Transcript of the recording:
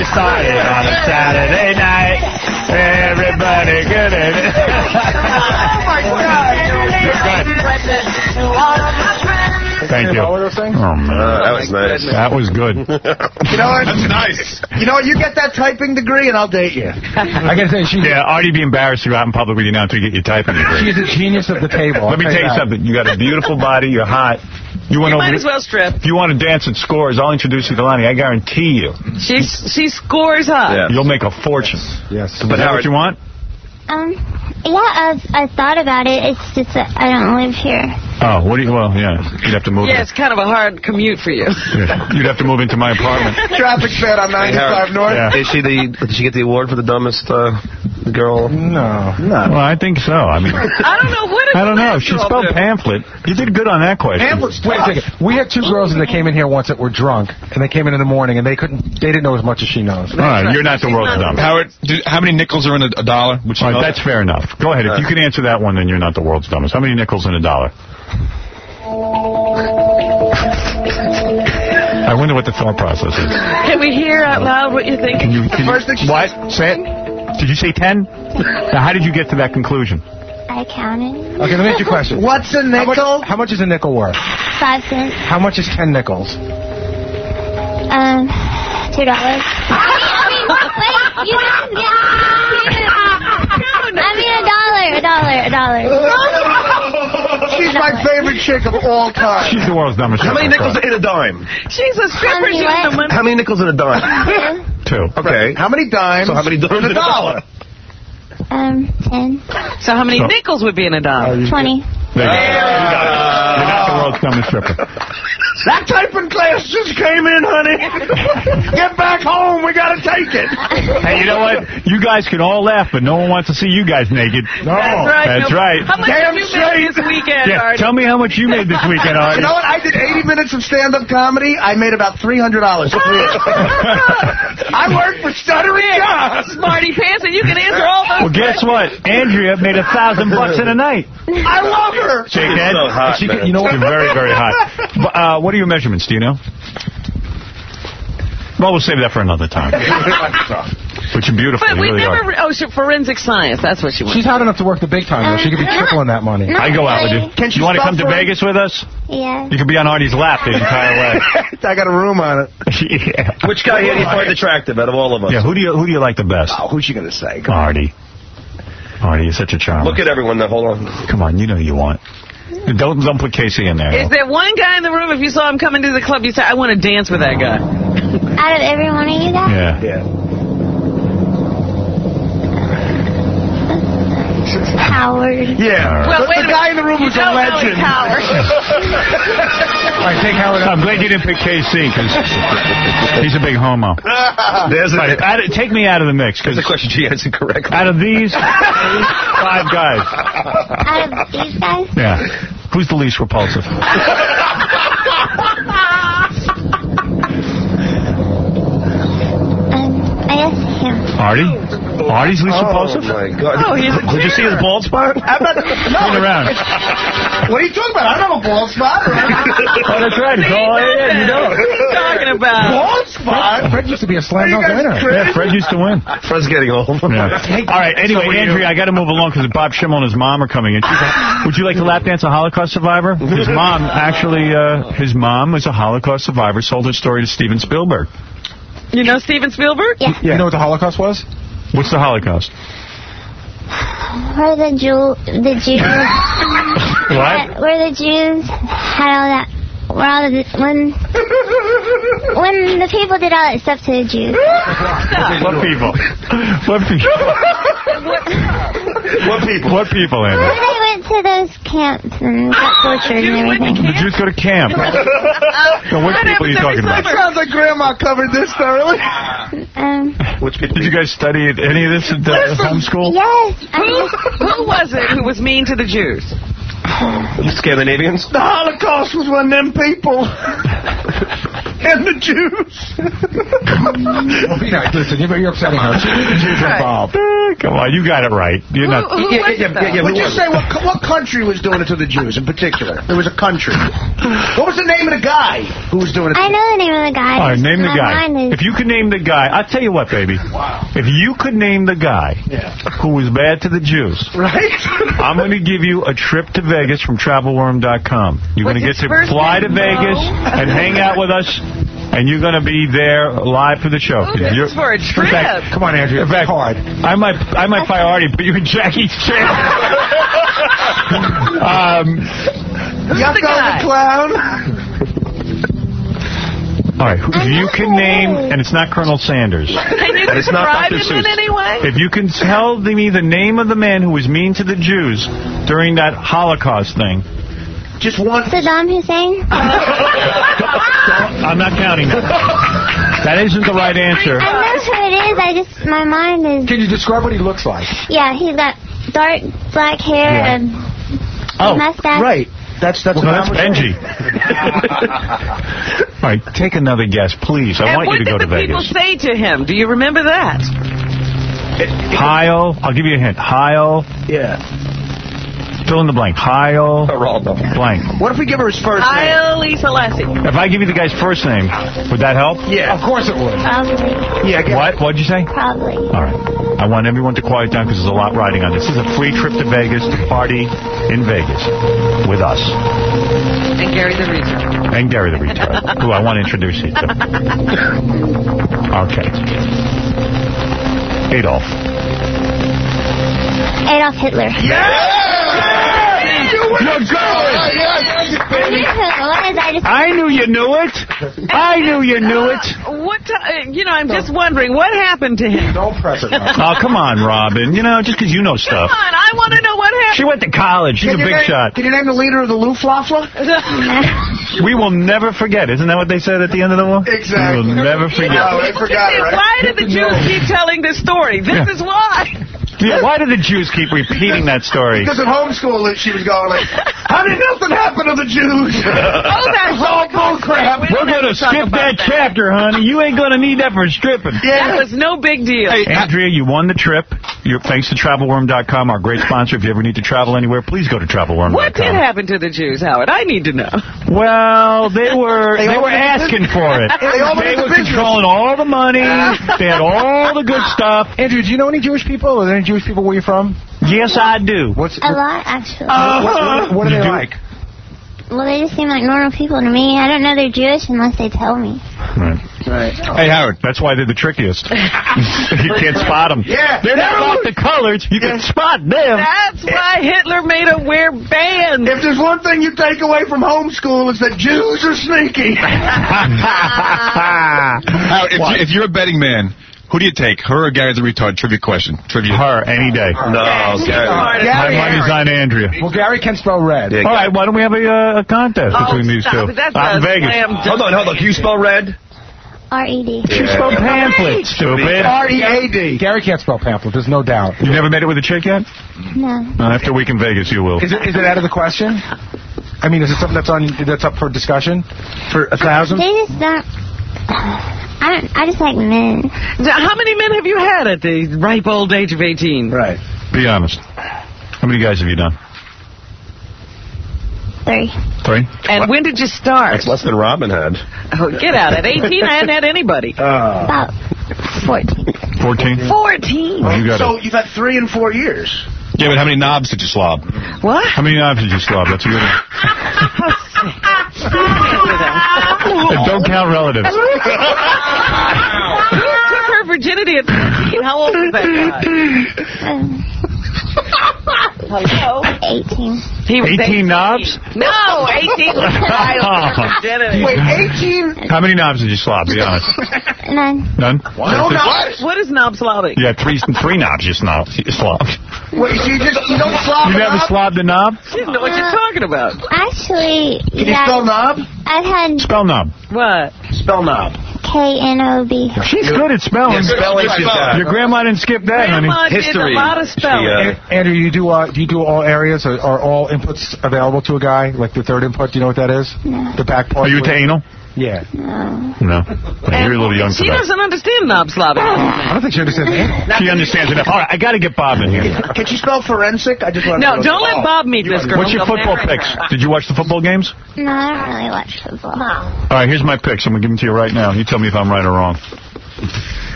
you started on a Saturday night. Everybody good at it. Oh, my God. Thank you. Oh, man. That was nice. That was good. You know what? That's nice. You know what? You get that typing degree and I'll date you. I gotta say, Artie'd be embarrassed to go out in public with you now until you get your typing degree. She's a genius of the table. Let me tell you something. You got a beautiful body. You're hot. You might as well strip. If you want to dance at Scores, I'll introduce you to Lonnie. I guarantee you. She scores hot. Yeah. You'll make a fortune. Yes. But is that what you want? Yeah, I thought about it. It's just that I don't live here. Oh, well, yeah. You'd have to move. Yeah, it's kind of a hard commute for you. Yeah. You'd have to move into my apartment. Traffic's bad on 95 North. Yeah. Did she get the award for the dumbest girl? No. Well, I think so. I mean, I don't know what. I don't know. She spelled pamphlet. You did good on that question. Pamphlet's Wait a second. We had two girls that came in here once that were drunk, and they came in the morning, and they didn't know as much as she knows. All right, you're not the world's dumbest. Howard, how many nickels are in a dollar? All right, that's fair enough. Go ahead. If you can answer that one, then you're not the world's dumbest. How many nickels in a dollar? I wonder what the thought process is. Can we hear out loud what you think? Can you what? Say it. Did you say 10? Now, how did you get to that conclusion? I counted. Okay, let me ask you a question. What's a nickel? How much is a nickel worth? 5 cents. How much is 10 nickels? $2. I mean, wait, you didn't get I mean, $1. She's my favorite chick of all time. She's the world's dumbest. How many nickels in a dime? She's a stripper. How many nickels in a dime? 2. Okay. How many dimes? So how many dimes in a dollar? 10. So how many nickels would be in a dollar? 20. There you go. You're not the world's dumbest stripper. That typing class just came in, honey. Get back home. We got to take it. Hey, you know what? You guys can all laugh, but no one wants to see you guys naked. No. That's right. How much Damn did you straight. make this weekend, Yeah, Artie? tell me how much you made this weekend, Artie. You know what? I did 80 minutes of stand-up comedy. I made about $300. I worked for Stuttering John. Smarty pants, and you can answer all those. Well, guess what? Andrea made $1,000 in a night. I love her. Shakehead. So hot, You know what? You're very, very hot. What are your measurements? Do you know? Well, we'll save that for another time. But you're beautiful. But you we really never. are. Oh, forensic science. That's what she wants. She's hot enough to work the big time, though. She could be tripling that money. I go out with you. Can she You want to come to spell Vegas with us? Yeah. You could be on Artie's lap the entire way. I got a room on it. Yeah. Which guy here do you find attractive out of all of us? Yeah, who do you like the best? Oh, who's she going to say? Artie. Artie, you're such a charmer. Look at everyone now. Hold on. Come on, you know you want. Don't put Casey in there. Is there one guy in the room, if you saw him coming to the club, you say, I want to dance with that guy? Out of every one of you guys? Yeah. Howard. Yeah. Well, wait the guy in the room was a legend. All right, take Howard up. I'm glad you didn't pick KC, because he's a big homo. Take me out of the mix. That's a question she answered correctly. Out of these 5 guys. Out of these guys? Yeah. Who's the least repulsive? I guess him. Artie? Artie's least repulsive? Oh, my God. Oh, he's a Did you see his bald spot? Turn around. What are you talking about? I don't have a bald spot. Oh, that's right. It's all you know. What are you talking about? Bald spot? Fred used to be a slam dunk winner. Yeah, Fred used to win. Fred's getting old. Yeah. All right, anyway, Andrea, I got to move along because Bob Schimmel and his mom are coming in. She's like, would you like to lap dance a Holocaust survivor? His mom, actually, his mom was a Holocaust survivor, sold her story to Steven Spielberg. You know Steven Spielberg? Yeah. You know what the Holocaust was? What's the Holocaust? Where the Jews... What? Where the Jews had all that... Where all the... When the people did all that stuff to the Jews. What people? What people? What people? What people, Andrew? When they went to those camps and got tortured and everything. The Jews go to camp. So what people are you talking about? Sounds like Grandma covered this thoroughly. Which people? Did you guys study any of this at homeschool? Yes. Who was it who was mean to the Jews? Scandinavians? The Holocaust was one of them people. and the Jews. Well, listen, you're upsetting her. She knew the Jews were involved. Come on, you got it right. You're not. Would you say what country was doing it to the Jews in particular? There was a country. What was the name of the guy who was doing it? I know the name of the guy. All right, name the guy. Is... If you could name the guy, I'll tell you what, baby. Wow. If you could name the guy who was bad to the Jews, right? I'm going to give you a trip to Vegas from TravelWorm.com. You're going to get to fly to Vegas and hang out with us, and you're going to be there live for the show. This is for a trip. In fact, come on, Andrea. In fact, hard. I might priority put you in Jackie's chair. Yucko the Clown. All right, if you can name, and it's not Colonel Sanders. Can you describe him in any way? If you can tell me the name of the man who was mean to the Jews during that Holocaust thing. Just one. Saddam Hussein? I'm not counting that. That isn't the right answer. I know who it is. My mind is... Can you describe what he looks like? Yeah, he's got dark black hair and mustache. Right. That's Benji. All right, take another guess, please. I want you to go to Vegas. What did the people say to him? Do you remember that? Heil. I'll give you a hint. Heil. Yeah. Fill in the blank. Heil. Blank. What if we give her his first name? Haile Selassie. If I give you the guy's first name, would that help? Yeah. Of course it would. Probably. Yeah. What'd you say? Probably. All right. I want everyone to quiet down because there's a lot riding on this. This is a free trip to Vegas to party in Vegas with us. And Gary the Retard. And Gary the Retard, who I want to introduce you to. Okay. Adolf Hitler. I knew you knew it. I knew you knew it. I'm just wondering, what happened to him? Don't press it. Oh, come on, Robin. Just because you know stuff. Come on, I want to know what happened. She went to college. She's a big shot. Can you name the leader of the Luftwaffe? We will never forget. Isn't that what they said at the end of the war? Exactly. We will never forget. No, they forgot it, right? Why did the Jews keep telling this story? This is why. Yeah, why do the Jews keep repeating that story? Because at homeschool, she was going like, honey, nothing happened to the Jews. That's all bull crap. We're going to skip that chapter, honey. You ain't going to need that for stripping. Yeah. That was no big deal. Hey, Andrea, you won the trip. Thanks to TravelWorm.com, our great sponsor. If you ever need to travel anywhere, please go to TravelWorm.com. What did happen to the Jews, Howard? I need to know. Well, they were asking for it. They were controlling all the money. They had all the good stuff. Andrew, do you know any Jewish people? Are there any Jewish people where you're from? Yes, I do. A lot, actually. What are they like? Well, they just seem like normal people to me. I don't know they're Jewish unless they tell me. Right. Hey, Howard, that's why they're the trickiest. You can't spot them. Yeah. They're not about the colors. You can spot them. That's why Hitler made them wear bands. If there's one thing you take away from homeschool, it's that Jews are sneaky. Howard, if you're a betting man, who do you take, her or Gary the Retard? Trivia question. Her, any day. No, Gary. My money's on Andrea. Well, Gary can spell red. All right, why don't we have a contest between these two? That's out in Vegas. Hold on. Can you spell red? R-E-D. She spelled pamphlet, stupid. R-E-A-D. Gary can't spell pamphlet, there's no doubt. You never made it with a chick yet? No. After a week in Vegas, you will. Is it out of the question? I mean, is it something that's up for discussion? For 1,000? They just don't... I just like men. How many men have you had at the ripe old age of 18? Right. Be honest. How many guys have you done? 3. 3? And when did you start? That's less than Robin had. Oh, get out. At 18, I hadn't had anybody. About 14. 14? 14? So you've had 3 in 4 years. Yeah, but how many knobs did you slob? What? How many knobs did you slob? That's a good one. Don't count relatives. You took her virginity at 13. How old was that guy? Hello? 18. He was 18 knobs? No, 18 was virginity. Wait, 18? How many knobs did you slob? Be honest. None. None? No knobs? What is knob slobbing? Yeah, three knobs you slobbed. Wait, so you don't slob You never slobbed a knob? She didn't know what you're talking about. Actually, Can you spell knob? I've had Spell knob. What? Spell knob. K-N-O-B. She's good at spelling. Yeah, spelling she's got. Your grandma didn't skip that, honey. Grandma did History. a lot of spelling. Andrew, do you do all areas? Are all inputs available to a guy? Like the third input, do you know what that is? No. The back part? Are you into anal? Yeah. No. You're a little young for She that. doesn't understand Knob Slavic. I don't think she understands anal. She understands enough. All right, I got to get Bob in here. Can she spell forensic? I just want to No, don't let Bob meet this girl. What's your football picks? Did you watch the football games? No, I don't really watch football. All right, here's my picks. I'm going to give them to you right now. You tell me if I'm right or wrong.